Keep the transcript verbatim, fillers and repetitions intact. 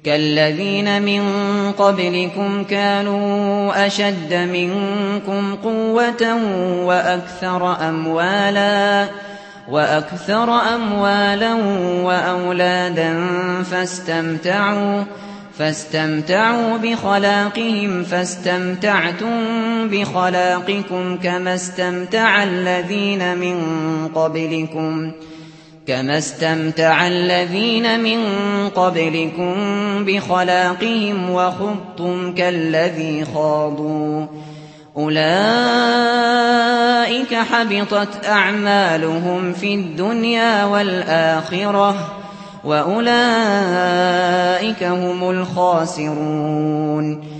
كالذين من قبلكم كانوا أشد منكم قوة وأكثر أموالا وأكثر أموالا وأولادا فاستمتعوا فاستمتعوا بخلاقهم فاستمتعتم بخلاقكم كما استمتع الذين من قبلكم كما استمتع الذين من قبلكم بخلاقهم وخضتم كالذي خاضوا أولئك حبطت أعمالهم في الدنيا والآخرة وأولئك هم الخاسرون